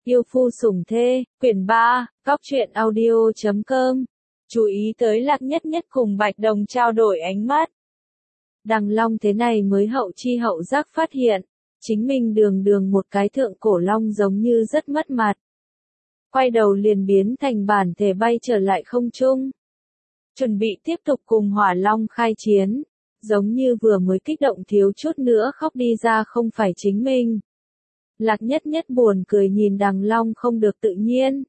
Yêu phu sủng thê, quyển 3, Góc truyện audio.com. Chú ý tới Lạc Nhất Nhất cùng Bạch Đồng trao đổi ánh mắt. Đằng Long thế này mới hậu chi hậu giác phát hiện, chính mình đường đường một cái thượng cổ long giống như rất mất mặt. Quay đầu liền biến thành bản thể bay trở lại không trung. Chuẩn bị tiếp tục cùng Hỏa Long khai chiến, giống như vừa mới kích động thiếu chút nữa khóc đi ra không phải chính mình. Lạc Nhất Nhất buồn cười nhìn Đằng Long không được tự nhiên.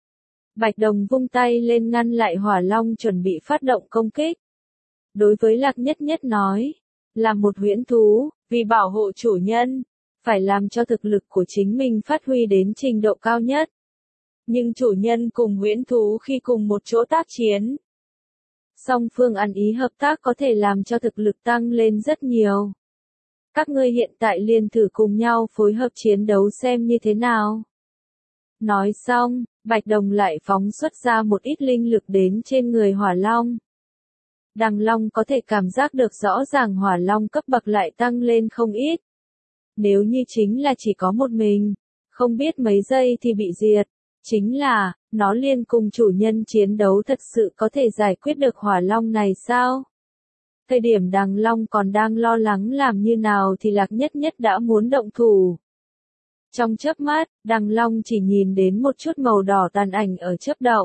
Bạch Đồng vung tay lên ngăn lại Hỏa Long chuẩn bị phát động công kích. Đối với Lạc Nhất Nhất nói, là một huyễn thú, vì bảo hộ chủ nhân, phải làm cho thực lực của chính mình phát huy đến trình độ cao nhất. Nhưng chủ nhân cùng huyễn thú khi cùng một chỗ tác chiến, song phương ăn ý hợp tác có thể làm cho thực lực tăng lên rất nhiều. Các ngươi hiện tại liền thử cùng nhau phối hợp chiến đấu xem như thế nào. Nói xong, Bạch Đồng lại phóng xuất ra một ít linh lực đến trên người Hỏa Long. Đằng Long có thể cảm giác được rõ ràng Hỏa Long cấp bậc lại tăng lên không ít. Nếu như chính là chỉ có một mình, không biết mấy giây thì bị diệt. Chính là, nó liên cùng chủ nhân chiến đấu thật sự có thể giải quyết được Hỏa Long này sao? Thời điểm Đằng Long còn đang lo lắng làm như nào thì Lạc Nhất Nhất đã muốn động thủ. Trong chớp mắt, Đằng Long chỉ nhìn đến một chút màu đỏ tàn ảnh ở chớp động.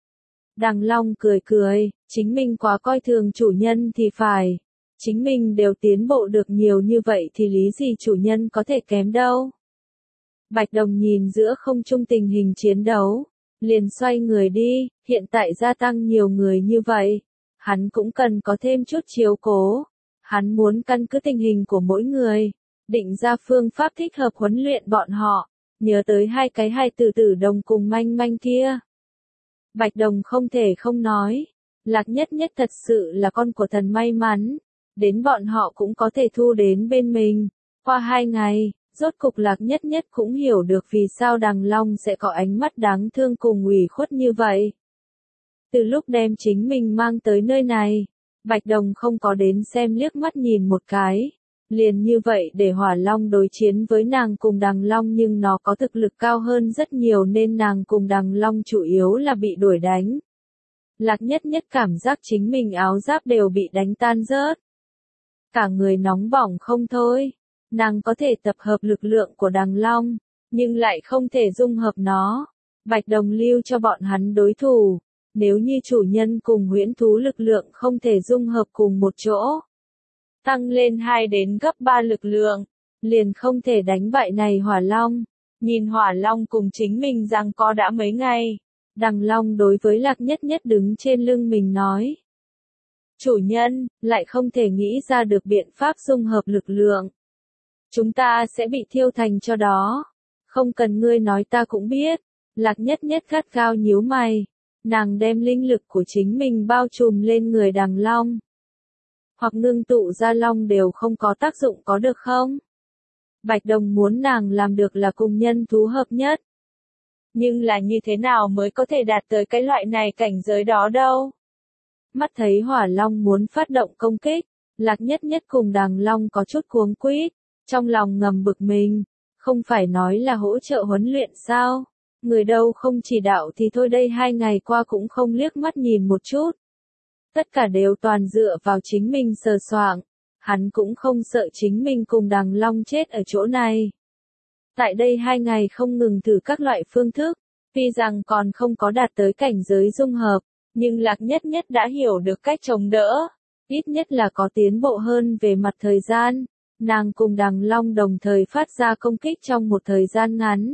Đằng Long cười cười, chính mình quá coi thường chủ nhân thì phải. Chính mình đều tiến bộ được nhiều như vậy thì lý gì chủ nhân có thể kém đâu. Bạch Đồng nhìn giữa không trung tình hình chiến đấu, liền xoay người đi, hiện tại gia tăng nhiều người như vậy, hắn cũng cần có thêm chút chiếu cố. Hắn muốn căn cứ tình hình của mỗi người, định ra phương pháp thích hợp huấn luyện bọn họ, nhớ tới hai cái hài tử tử đồng cùng manh manh kia. Bạch Đồng không thể không nói, Lạc Nhất Nhất thật sự là con của thần may mắn, đến bọn họ cũng có thể thu đến bên mình. Qua 2 ngày, rốt cục Lạc Nhất Nhất cũng hiểu được vì sao Đằng Long sẽ có ánh mắt đáng thương cùng ủy khuất như vậy. Từ lúc đem chính mình mang tới nơi này, Bạch Đồng không có đến xem liếc mắt nhìn một cái. Liền như vậy để Hỏa Long đối chiến với nàng cùng Đằng Long, nhưng nó có thực lực cao hơn rất nhiều nên nàng cùng Đằng Long chủ yếu là bị đuổi đánh. Lạc Nhất Nhất cảm giác chính mình áo giáp đều bị đánh tan rớt. Cả người nóng bỏng không thôi. Nàng có thể tập hợp lực lượng của Đằng Long, nhưng lại không thể dung hợp nó. Bạch Đồng lưu cho bọn hắn đối thủ. Nếu như chủ nhân cùng huyễn thú lực lượng không thể dung hợp cùng một chỗ, tăng lên 2 đến gấp 3 lực lượng, liền không thể đánh bại này Hỏa Long. Nhìn Hỏa Long cùng chính mình rằng có đã mấy ngày, Đằng Long đối với Lạc Nhất Nhất đứng trên lưng mình nói. Chủ nhân, lại không thể nghĩ ra được biện pháp dung hợp lực lượng. Chúng ta sẽ bị thiêu thành cho đó. Không cần ngươi nói ta cũng biết. Lạc Nhất Nhất gắt gao nhíu mày. Nàng đem linh lực của chính mình bao trùm lên người Đằng Long. Hoặc ngưng tụ ra long đều không có tác dụng có được không? Bạch Đồng muốn nàng làm được là cùng nhân thú hợp nhất. Nhưng là như thế nào mới có thể đạt tới cái loại này cảnh giới đó đâu? Mắt thấy Hỏa Long muốn phát động công kích, Lạc Nhất Nhất cùng Đằng Long có chút cuống quýt, trong lòng ngầm bực mình, không phải nói là hỗ trợ huấn luyện sao? Người đâu không chỉ đạo thì thôi, đây 2 ngày qua cũng không liếc mắt nhìn một chút. Tất cả đều toàn dựa vào chính mình sờ soạng, hắn cũng không sợ chính mình cùng Đằng Long chết ở chỗ này. Tại đây 2 ngày không ngừng thử các loại phương thức, tuy rằng còn không có đạt tới cảnh giới dung hợp, nhưng Lạc Nhất Nhất đã hiểu được cách chống đỡ, ít nhất là có tiến bộ hơn về mặt thời gian. Nàng cùng Đằng Long đồng thời phát ra công kích trong một thời gian ngắn.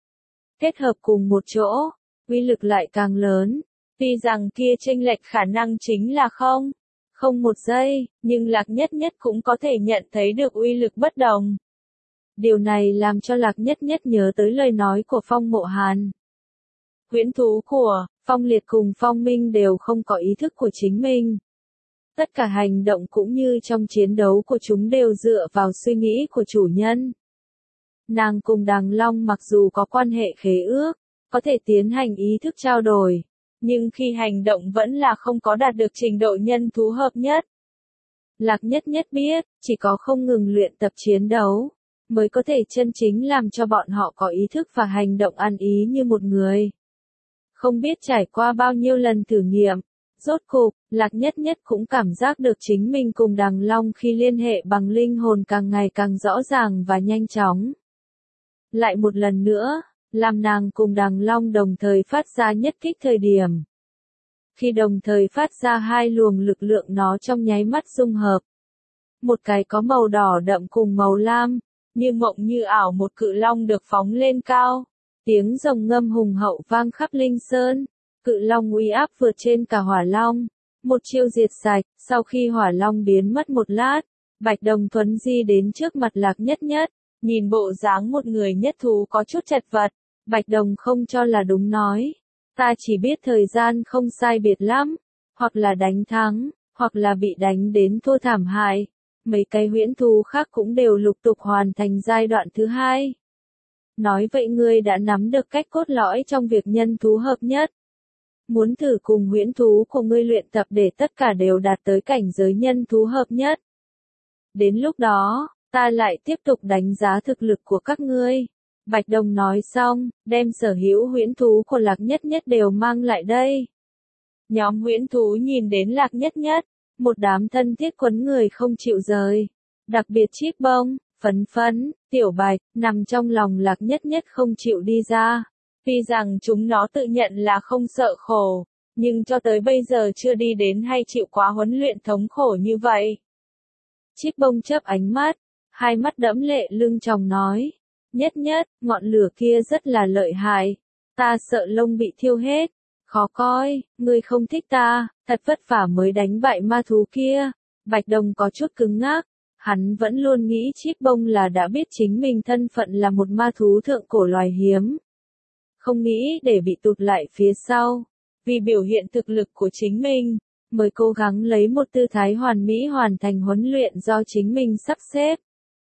Kết hợp cùng một chỗ, uy lực lại càng lớn. Tuy rằng kia chênh lệch khả năng chính là không 1 giây, nhưng Lạc Nhất Nhất cũng có thể nhận thấy được uy lực bất đồng. Điều này làm cho Lạc Nhất Nhất nhớ tới lời nói của Phong Mộ Hàn. Huyễn thú của Phong Liệt cùng Phong Minh đều không có ý thức của chính mình. Tất cả hành động cũng như trong chiến đấu của chúng đều dựa vào suy nghĩ của chủ nhân. Nàng cùng Đằng Long mặc dù có quan hệ khế ước, có thể tiến hành ý thức trao đổi, nhưng khi hành động vẫn là không có đạt được trình độ nhân thú hợp nhất. Lạc Nhất Nhất biết, chỉ có không ngừng luyện tập chiến đấu, mới có thể chân chính làm cho bọn họ có ý thức và hành động ăn ý như một người. Không biết trải qua bao nhiêu lần thử nghiệm, rốt cục, Lạc Nhất Nhất cũng cảm giác được chính mình cùng Đằng Long khi liên hệ bằng linh hồn càng ngày càng rõ ràng và nhanh chóng. Lại một lần nữa, làm nàng cùng Đằng Long đồng thời phát ra nhất kích thời điểm. Khi đồng thời phát ra hai luồng lực lượng nó trong nháy mắt dung hợp. Một cái có màu đỏ đậm cùng màu lam, như mộng như ảo một cự long được phóng lên cao. Tiếng rồng ngâm hùng hậu vang khắp Linh Sơn. Cự long uy áp vượt trên cả hỏa long. Một chiêu diệt sạch, sau khi hỏa long biến mất một lát, Bạch Đồng Thuấn di đến trước mặt Lạc Nhất Nhất. Nhìn bộ dáng một người nhất thú có chút chật vật, Bạch Đồng không cho là đúng nói. Ta chỉ biết thời gian không sai biệt lắm, hoặc là đánh thắng, hoặc là bị đánh đến thua thảm hại. Mấy cái huyễn thú khác cũng đều lục tục hoàn thành giai đoạn thứ hai. Nói vậy ngươi đã nắm được cách cốt lõi trong việc nhân thú hợp nhất. Muốn thử cùng huyễn thú của ngươi luyện tập để tất cả đều đạt tới cảnh giới nhân thú hợp nhất. Đến lúc đó, ta lại tiếp tục đánh giá thực lực của các ngươi. Bạch Đồng nói xong, đem sở hữu huyễn thú của Lạc Nhất Nhất đều mang lại đây. Nhóm huyễn thú nhìn đến Lạc Nhất Nhất, một đám thân thiết quấn người không chịu rời. Đặc biệt Chíp Bông, Phấn Phấn, Tiểu Bạch, nằm trong lòng Lạc Nhất Nhất không chịu đi ra. Tuy rằng chúng nó tự nhận là không sợ khổ, nhưng cho tới bây giờ chưa đi đến hay chịu quá huấn luyện thống khổ như vậy. Chíp Bông chớp ánh mắt, hai mắt đẫm lệ lưng tròng nói. Nhất Nhất, ngọn lửa kia rất là lợi hại. Ta sợ lông bị thiêu hết. Khó coi, ngươi không thích ta, thật vất vả mới đánh bại ma thú kia. Bạch Đồng có chút cứng ngắc. Hắn vẫn luôn nghĩ Chíp Bông là đã biết chính mình thân phận là một ma thú thượng cổ loài hiếm. Không nghĩ để bị tụt lại phía sau. Vì biểu hiện thực lực của chính mình, mới cố gắng lấy một tư thái hoàn mỹ hoàn thành huấn luyện do chính mình sắp xếp.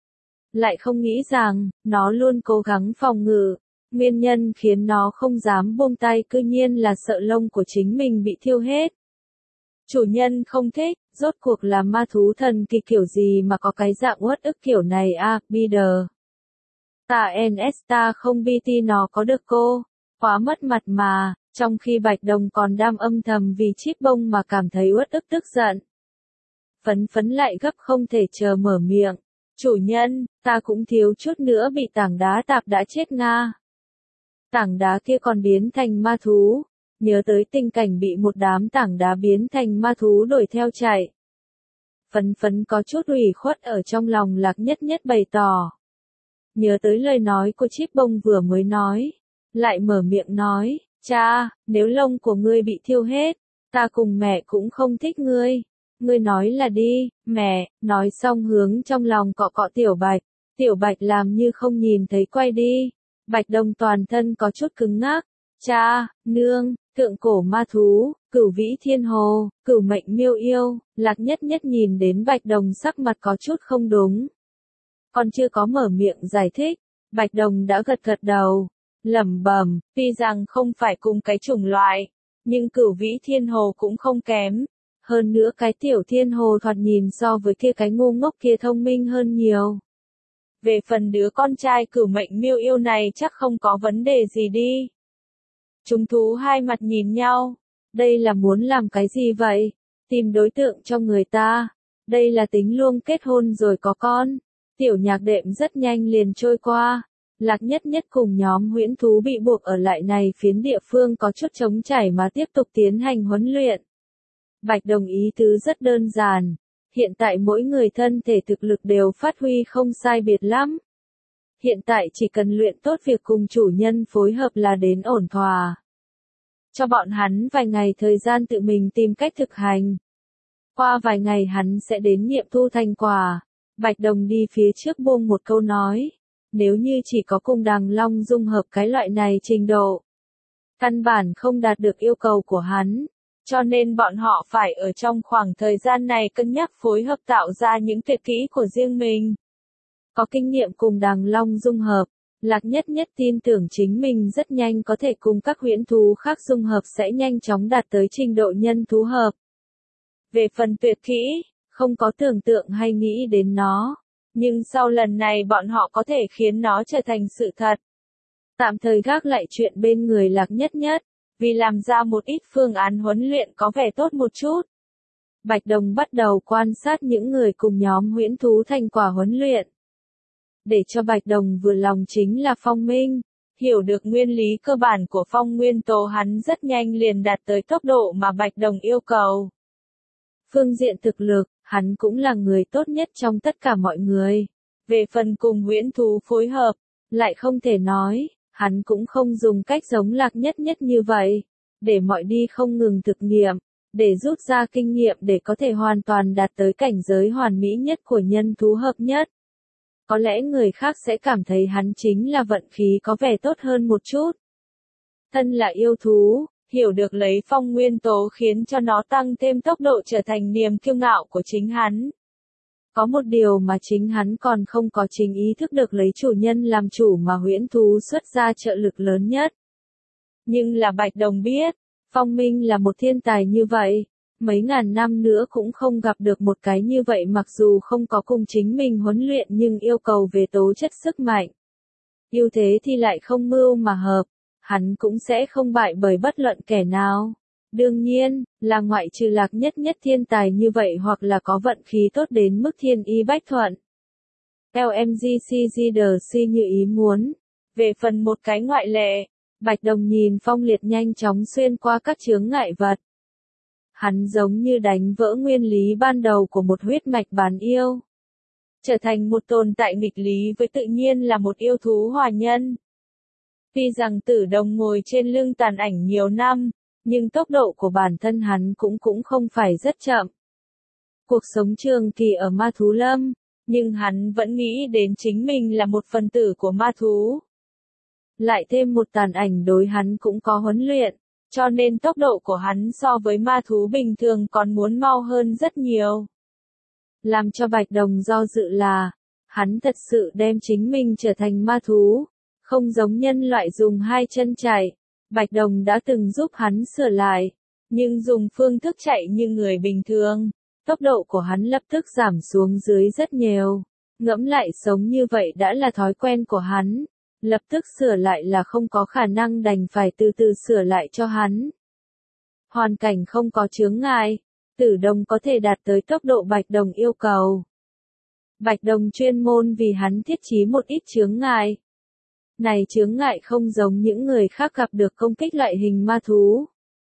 Lại không nghĩ rằng, nó luôn cố gắng phòng ngự. Nguyên nhân khiến nó không dám buông tay cư nhiên là sợ lông của chính mình bị thiêu hết. Chủ nhân không thích, rốt cuộc là ma thú thần kỳ kiểu gì mà có cái dạng uất ức kiểu này à, Bider. Ta NS ta không BT nó có được cô, quá mất mặt mà, trong khi Bạch Đồng còn đang âm thầm vì Chíp Bông mà cảm thấy uất ức tức giận. Phấn Phấn lại gấp không thể chờ mở miệng. Chủ nhân, ta cũng thiếu chút nữa bị tảng đá tạp đã chết nga. Tảng đá kia còn biến thành ma thú. Nhớ tới tình cảnh bị một đám tảng đá biến thành ma thú đuổi theo chạy. Phấn Phấn có chút ủy khuất ở trong lòng Lạc Nhất Nhất bày tỏ. Nhớ tới lời nói của Chíp Bông vừa mới nói. Lại mở miệng nói, cha, nếu lông của ngươi bị thiêu hết, ta cùng mẹ cũng không thích ngươi. Ngươi nói là đi, mẹ, nói xong hướng trong lòng cọ cọ Tiểu Bạch. Tiểu Bạch làm như không nhìn thấy quay đi. Bạch Đồng toàn thân có chút cứng ngắc. Cha, nương, thượng cổ ma thú, Cửu Vĩ Thiên Hồ, Cửu Mệnh Miêu Yêu. Lạc Nhất Nhất nhìn đến Bạch Đồng sắc mặt có chút không đúng. Còn chưa có mở miệng giải thích, Bạch Đồng đã gật gật đầu, lẩm bẩm, tuy rằng không phải cùng cái chủng loại, nhưng Cửu Vĩ Thiên Hồ cũng không kém. Hơn nữa cái tiểu thiên hồ thoạt nhìn so với kia cái ngu ngốc kia thông minh hơn nhiều. Về phần đứa con trai Cửu Mệnh Miêu Yêu này chắc không có vấn đề gì đi. Chúng thú hai mặt nhìn nhau. Đây là muốn làm cái gì vậy? Tìm đối tượng cho người ta. Đây là tính luôn kết hôn rồi có con. Tiểu nhạc đệm rất nhanh liền trôi qua. Lạc Nhất Nhất cùng nhóm huyễn thú bị buộc ở lại này phiến địa phương có chút trống trải mà tiếp tục tiến hành huấn luyện. Bạch Đồng ý tứ rất đơn giản. Hiện tại mỗi người thân thể thực lực đều phát huy không sai biệt lắm. Hiện tại chỉ cần luyện tốt việc cùng chủ nhân phối hợp là đến ổn thỏa. Cho bọn hắn vài ngày thời gian tự mình tìm cách thực hành. Qua vài ngày hắn sẽ đến nghiệm thu thành quả. Bạch Đồng đi phía trước buông một câu nói. Nếu như chỉ có cùng Đằng Long dung hợp cái loại này trình độ, căn bản không đạt được yêu cầu của hắn. Cho nên bọn họ phải ở trong khoảng thời gian này cân nhắc phối hợp tạo ra những tuyệt kỹ của riêng mình. Có kinh nghiệm cùng Đằng Long dung hợp, Lạc Nhất Nhất tin tưởng chính mình rất nhanh có thể cùng các huyễn thú khác dung hợp sẽ nhanh chóng đạt tới trình độ nhân thú hợp. Về phần tuyệt kỹ, không có tưởng tượng hay nghĩ đến nó. nhưng sau lần này bọn họ có thể khiến nó trở thành sự thật. Tạm thời gác lại chuyện bên người Lạc Nhất Nhất, vì làm ra một ít phương án huấn luyện có vẻ tốt một chút. Bạch Đồng bắt đầu quan sát những người cùng nhóm huyễn thú thành quả huấn luyện. Để cho Bạch Đồng vừa lòng chính là Phong Minh, hiểu được nguyên lý cơ bản của phong nguyên tố hắn rất nhanh liền đạt tới tốc độ mà Bạch Đồng yêu cầu. Phương diện thực lực, hắn cũng là người tốt nhất trong tất cả mọi người. Về phần cùng huyễn thú phối hợp, lại không thể nói, hắn cũng không dùng cách giống Lạc Nhất Nhất như vậy, để mọi đi không ngừng thực nghiệm, để rút ra kinh nghiệm để có thể hoàn toàn đạt tới cảnh giới hoàn mỹ nhất của nhân thú hợp nhất. Có lẽ người khác sẽ cảm thấy hắn chính là vận khí có vẻ tốt hơn một chút. Thân là yêu thú, hiểu được lấy phong nguyên tố khiến cho nó tăng thêm tốc độ trở thành niềm kiêu ngạo của chính hắn. Có một điều mà chính hắn còn không có chính ý thức được lấy chủ nhân làm chủ mà huyễn thú xuất ra trợ lực lớn nhất. Nhưng là Bạch Đồng biết, Phong Minh là một thiên tài như vậy, mấy ngàn năm nữa cũng không gặp được một cái như vậy mặc dù không có cùng chính mình huấn luyện nhưng yêu cầu về tố chất sức mạnh. Ưu thế thì lại không mưu mà hợp, hắn cũng sẽ không bại bởi bất luận kẻ nào. Đương nhiên, là ngoại trừ Lạc Nhất Nhất thiên tài như vậy hoặc là có vận khí tốt đến mức thiên y bách thuận. LMGCGDC như ý muốn. Về phần một cái ngoại lệ, Bạch Đồng nhìn Phong Liệt nhanh chóng xuyên qua các chướng ngại vật. Hắn giống như đánh vỡ nguyên lý ban đầu của một huyết mạch bán yêu. Trở thành một tồn tại nghịch lý với tự nhiên là một yêu thú hòa nhân. Tuy rằng Tử Đồng ngồi trên lưng tàn ảnh nhiều năm, nhưng tốc độ của bản thân hắn cũng không phải rất chậm. Cuộc sống trường kỳ ở ma thú lâm, nhưng hắn vẫn nghĩ đến chính mình là một phần tử của ma thú. Lại thêm một tàn ảnh đối hắn cũng có huấn luyện, cho nên tốc độ của hắn so với ma thú bình thường còn muốn mau hơn rất nhiều. Làm cho Bạch Đồng do dự là, hắn thật sự đem chính mình trở thành ma thú, không giống nhân loại dùng hai chân chạy. Bạch Đồng đã từng giúp hắn sửa lại, nhưng dùng phương thức chạy như người bình thường, tốc độ của hắn lập tức giảm xuống dưới rất nhiều. Ngẫm lại sống như vậy đã là thói quen của hắn, lập tức sửa lại là không có khả năng đành phải từ từ sửa lại cho hắn. Hoàn cảnh không có chướng ngại, Tử Đồng có thể đạt tới tốc độ Bạch Đồng yêu cầu. Bạch Đồng chuyên môn vì hắn thiết trí một ít chướng ngại. Này chướng ngại không giống những người khác gặp được công kích loại hình ma thú,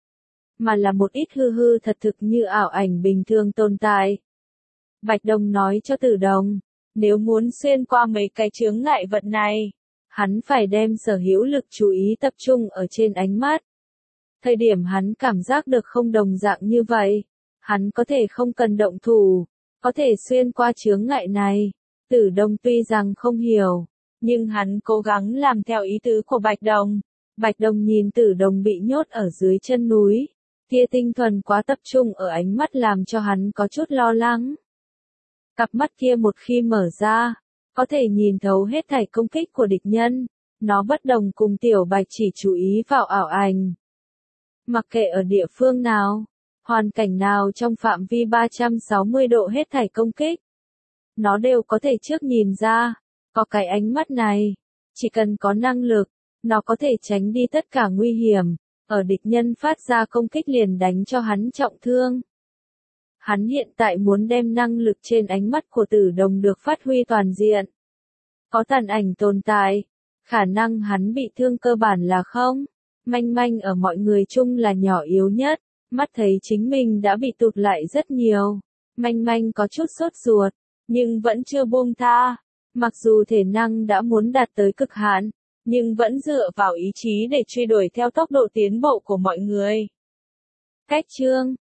mà là một ít hư hư thật thực như ảo ảnh bình thường tồn tại. Bạch Đồng nói cho Tử Đồng, nếu muốn xuyên qua mấy cái chướng ngại vật này, hắn phải đem sở hữu lực chú ý tập trung ở trên ánh mắt. Thời điểm hắn cảm giác được không đồng dạng như vậy, hắn có thể không cần động thủ, có thể xuyên qua chướng ngại này. Tử Đồng tuy rằng không hiểu, nhưng hắn cố gắng làm theo ý tứ của Bạch Đồng. Bạch Đồng nhìn Tử Đồng bị nhốt ở dưới chân núi, tia tinh thuần quá tập trung ở ánh mắt làm cho hắn có chút lo lắng. Cặp mắt kia một khi mở ra, có thể nhìn thấu hết thảy công kích của địch nhân. Nó bất đồng cùng Tiểu Bạch chỉ chú ý vào ảo ảnh. Mặc kệ ở địa phương nào, hoàn cảnh nào trong phạm vi 360 độ hết thảy công kích, nó đều có thể trước nhìn ra. Có cái ánh mắt này, chỉ cần có năng lực, nó có thể tránh đi tất cả nguy hiểm, ở địch nhân phát ra công kích liền đánh cho hắn trọng thương. Hắn hiện tại muốn đem năng lực trên ánh mắt của Tử Đồng được phát huy toàn diện. Có tàn ảnh tồn tại, khả năng hắn bị thương cơ bản là không. Manh Manh ở mọi người chung là nhỏ yếu nhất, mắt thấy chính mình đã bị tụt lại rất nhiều. Manh Manh có chút sốt ruột, nhưng vẫn chưa buông tha. Mặc dù thể năng đã muốn đạt tới cực hạn, nhưng vẫn dựa vào ý chí để truy đuổi theo tốc độ tiến bộ của mọi người. Cách chương